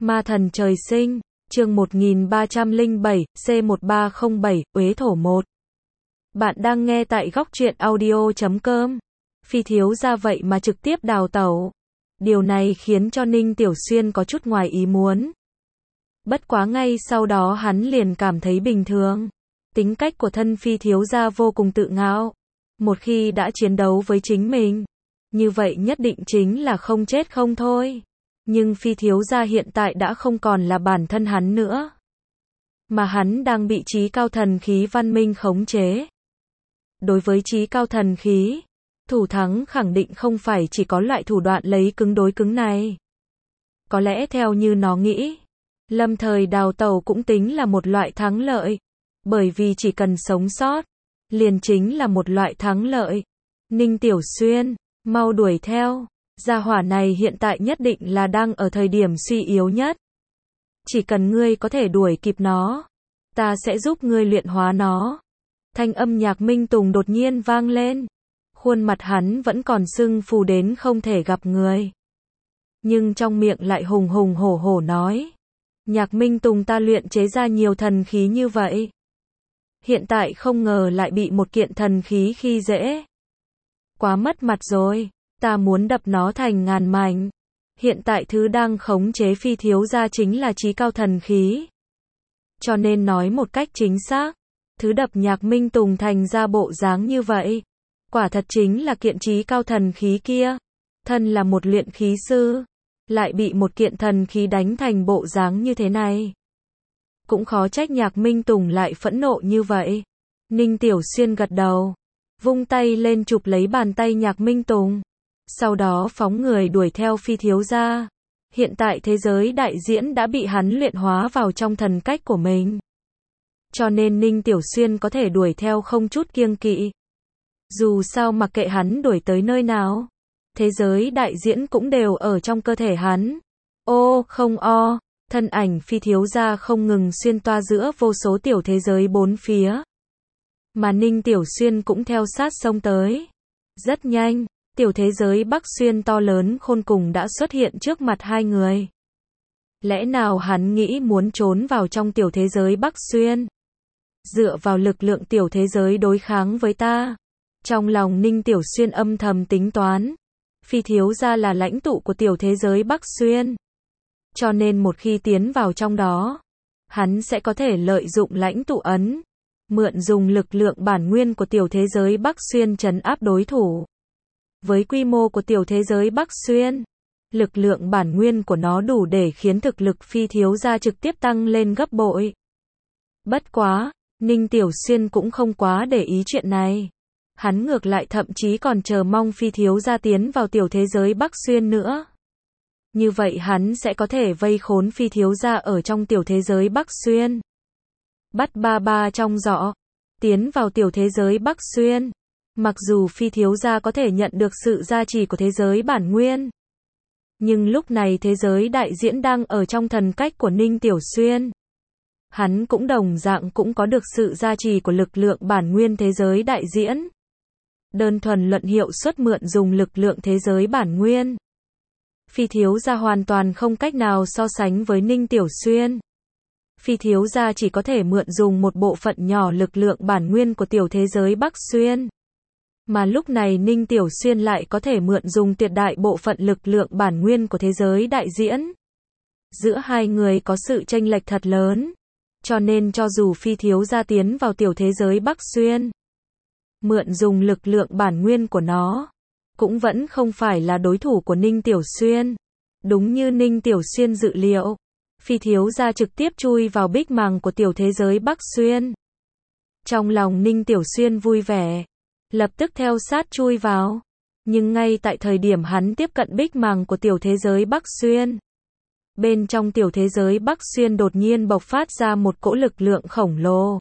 Ma thần trời sinh, chương 1307, C1307, Uế thổ 1. Bạn đang nghe tại góc truyện audio.com. Phi thiếu gia vậy mà trực tiếp đào tẩu. Điều này khiến cho Ninh Tiểu Xuyên có chút ngoài ý muốn. Bất quá ngay sau đó hắn liền cảm thấy bình thường. Tính cách của thân phi thiếu gia vô cùng tự ngạo. Một khi đã chiến đấu với chính mình, như vậy nhất định chính là không chết không thôi. Nhưng phi thiếu gia hiện tại đã không còn là bản thân hắn nữa, mà hắn đang bị trí cao thần khí văn minh khống chế. Đối với trí cao thần khí, thủ thắng khẳng định không phải chỉ có loại thủ đoạn lấy cứng đối cứng này. Có lẽ theo như nó nghĩ, lâm thời đào tẩu cũng tính là một loại thắng lợi. Bởi vì chỉ cần sống sót, liền chính là một loại thắng lợi. Ninh Tiểu Xuyên, mau đuổi theo. Gia hỏa này hiện tại nhất định là đang ở thời điểm suy yếu nhất. Chỉ cần ngươi có thể đuổi kịp nó, ta sẽ giúp ngươi luyện hóa nó. Thanh âm Nhạc Minh Tùng đột nhiên vang lên. Khuôn mặt hắn vẫn còn sưng phù đến không thể gặp người. Nhưng trong miệng lại hùng hùng hổ hổ nói. Nhạc Minh Tùng, ta luyện chế ra nhiều thần khí như vậy. Hiện tại không ngờ lại bị một kiện thần khí khi dễ. Quá mất mặt rồi. Ta muốn đập nó thành ngàn mảnh. Hiện tại thứ đang khống chế phi thiếu gia chính là trí cao thần khí. Cho nên nói một cách chính xác, thứ đập Nhạc Minh Tùng thành ra bộ dáng như vậy, quả thật chính là kiện trí cao thần khí kia. Thân là một luyện khí sư, lại bị một kiện thần khí đánh thành bộ dáng như thế này. Cũng khó trách Nhạc Minh Tùng lại phẫn nộ như vậy. Ninh Tiểu Xuyên gật đầu, vung tay lên chụp lấy bàn tay Nhạc Minh Tùng. Sau đó phóng người đuổi theo phi thiếu gia. Hiện tại thế giới đại diễn đã bị hắn luyện hóa vào trong thần cách của mình. Cho nên Ninh Tiểu Xuyên có thể đuổi theo không chút kiêng kỵ. Dù sao mặc kệ hắn đuổi tới nơi nào, thế giới đại diễn cũng đều ở trong cơ thể hắn. Ô, không o, thân ảnh phi thiếu gia không ngừng xuyên toa giữa vô số tiểu thế giới bốn phía. Mà Ninh Tiểu Xuyên cũng theo sát xông tới. Rất nhanh. Tiểu thế giới Bắc Xuyên to lớn khôn cùng đã xuất hiện trước mặt hai người. Lẽ nào hắn nghĩ muốn trốn vào trong tiểu thế giới Bắc Xuyên? Dựa vào lực lượng tiểu thế giới đối kháng với ta? Trong lòng Ninh Tiểu Xuyên âm thầm tính toán. Phi thiếu gia là lãnh tụ của tiểu thế giới Bắc Xuyên. Cho nên một khi tiến vào trong đó, hắn sẽ có thể lợi dụng lãnh tụ ấn, mượn dùng lực lượng bản nguyên của tiểu thế giới Bắc Xuyên trấn áp đối thủ. Với quy mô của tiểu thế giới Bắc Xuyên, lực lượng bản nguyên của nó đủ để khiến thực lực phi thiếu gia trực tiếp tăng lên gấp bội. Bất quá, Ninh Tiểu Xuyên cũng không quá để ý chuyện này. Hắn ngược lại thậm chí còn chờ mong phi thiếu gia tiến vào tiểu thế giới Bắc Xuyên nữa. Như vậy hắn sẽ có thể vây khốn phi thiếu gia ở trong tiểu thế giới Bắc Xuyên. Bắt ba ba trong giỏ, tiến vào tiểu thế giới Bắc Xuyên. Mặc dù phi thiếu gia có thể nhận được sự gia trì của thế giới bản nguyên, nhưng lúc này thế giới đại diễn đang ở trong thần cách của Ninh Tiểu Xuyên. Hắn cũng đồng dạng cũng có được sự gia trì của lực lượng bản nguyên thế giới đại diễn. Đơn thuần luận hiệu suất mượn dùng lực lượng thế giới bản nguyên, phi thiếu gia hoàn toàn không cách nào so sánh với Ninh Tiểu Xuyên. Phi thiếu gia chỉ có thể mượn dùng một bộ phận nhỏ lực lượng bản nguyên của tiểu thế giới Bắc Xuyên. Mà lúc này Ninh Tiểu Xuyên lại có thể mượn dùng tuyệt đại bộ phận lực lượng bản nguyên của thế giới đại diễn. Giữa hai người có sự chênh lệch thật lớn. Cho nên cho dù phi thiếu gia tiến vào tiểu thế giới Bắc Xuyên, mượn dùng lực lượng bản nguyên của nó, cũng vẫn không phải là đối thủ của Ninh Tiểu Xuyên. Đúng như Ninh Tiểu Xuyên dự liệu, phi thiếu gia trực tiếp chui vào bích màng của tiểu thế giới Bắc Xuyên. Trong lòng Ninh Tiểu Xuyên vui vẻ, lập tức theo sát chui vào. Nhưng ngay tại thời điểm hắn tiếp cận bích màng của tiểu thế giới Bắc Xuyên, bên trong tiểu thế giới Bắc Xuyên đột nhiên bộc phát ra một cỗ lực lượng khổng lồ.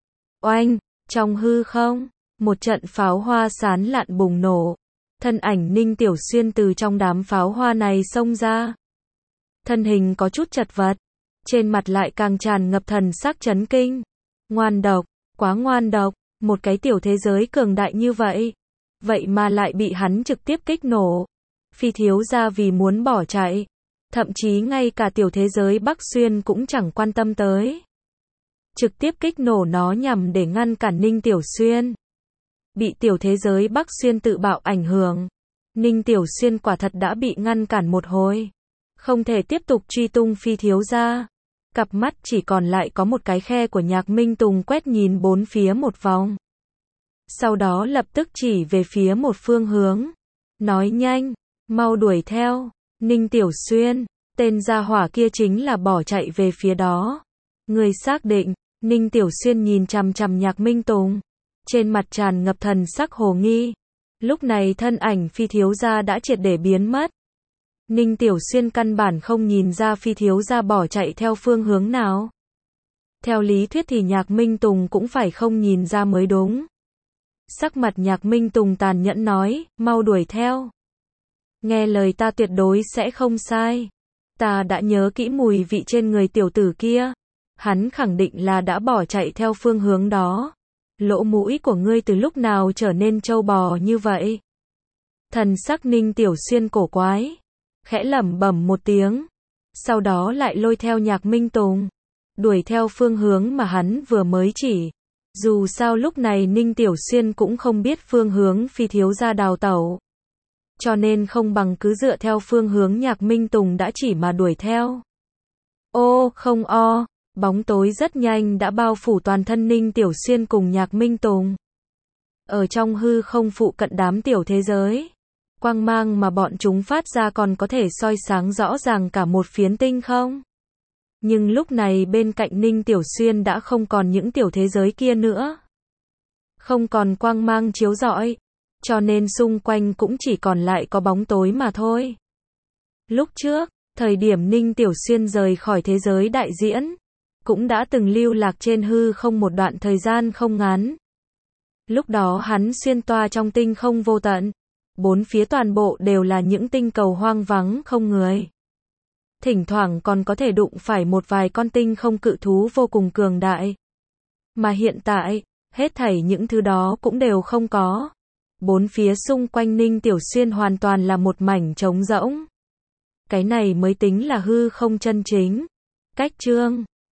Oanh, trong hư không, một trận pháo hoa sán lạn bùng nổ. Thân ảnh Ninh Tiểu Xuyên từ trong đám pháo hoa này xông ra. Thân hình có chút chật vật, trên mặt lại càng tràn ngập thần sắc chấn kinh. Ngoan độc, quá ngoan độc. Một cái tiểu thế giới cường đại như vậy, vậy mà lại bị hắn trực tiếp kích nổ. Phi thiếu gia vì muốn bỏ chạy, Thậm chí ngay cả tiểu thế giới Bắc Xuyên cũng chẳng quan tâm tới. Trực tiếp kích nổ nó nhằm để ngăn cản Ninh Tiểu Xuyên. Bị tiểu thế giới Bắc Xuyên tự bạo ảnh hưởng, Ninh Tiểu Xuyên quả thật đã bị ngăn cản một hồi. Không thể tiếp tục truy tung Phi thiếu gia. Cặp mắt chỉ còn lại có một cái khe của Nhạc Minh Tùng quét nhìn bốn phía một vòng. Sau đó lập tức chỉ về phía một phương hướng. Nói nhanh, mau đuổi theo. Ninh Tiểu Xuyên, tên gia hỏa kia chính là bỏ chạy về phía đó. Người xác định. Ninh Tiểu Xuyên nhìn chằm chằm Nhạc Minh Tùng. Trên mặt tràn ngập thần sắc hồ nghi. Lúc này thân ảnh Phi thiếu gia đã triệt để biến mất. Ninh Tiểu Xuyên căn bản không nhìn ra Phi thiếu gia bỏ chạy theo phương hướng nào. Theo lý thuyết thì Nhạc Minh Tùng cũng phải không nhìn ra mới đúng. Sắc mặt Nhạc Minh Tùng tàn nhẫn nói, mau đuổi theo. Nghe lời ta tuyệt đối sẽ không sai. Ta đã nhớ kỹ mùi vị trên người tiểu tử kia. Hắn khẳng định là đã bỏ chạy theo phương hướng đó. Lỗ mũi của ngươi từ lúc nào trở nên trâu bò như vậy? Thần sắc Ninh Tiểu Xuyên cổ quái. Khẽ lẩm bẩm một tiếng. Sau đó lại lôi theo Nhạc Minh Tùng. Đuổi theo phương hướng mà hắn vừa mới chỉ. Dù sao lúc này Ninh Tiểu Xuyên cũng không biết phương hướng Phi thiếu gia đào tẩu. Cho nên không bằng cứ dựa theo phương hướng Nhạc Minh Tùng đã chỉ mà đuổi theo. Ô không o. Bóng tối rất nhanh đã bao phủ toàn thân Ninh Tiểu Xuyên cùng Nhạc Minh Tùng. Ở trong hư không phụ cận đám tiểu thế giới. Quang mang mà bọn chúng phát ra còn có thể soi sáng rõ ràng cả một phiến tinh không? Nhưng lúc này bên cạnh Ninh Tiểu Xuyên đã không còn những tiểu thế giới kia nữa. Không còn quang mang chiếu rọi. Cho nên xung quanh cũng chỉ còn lại có bóng tối mà thôi. Lúc trước, thời điểm Ninh Tiểu Xuyên rời khỏi thế giới đại diễn, cũng đã từng lưu lạc trên hư không một đoạn thời gian không ngắn. Lúc đó hắn xuyên toa trong tinh không vô tận. Bốn phía toàn bộ đều là những tinh cầu hoang vắng không người. Thỉnh thoảng còn có thể đụng phải một vài con tinh không cự thú vô cùng cường đại. Mà hiện tại, hết thảy những thứ đó cũng đều không có. Bốn phía xung quanh Ninh Tiểu Xuyên hoàn toàn là một mảnh trống rỗng. Cái này mới tính là hư không chân chính. Cách chương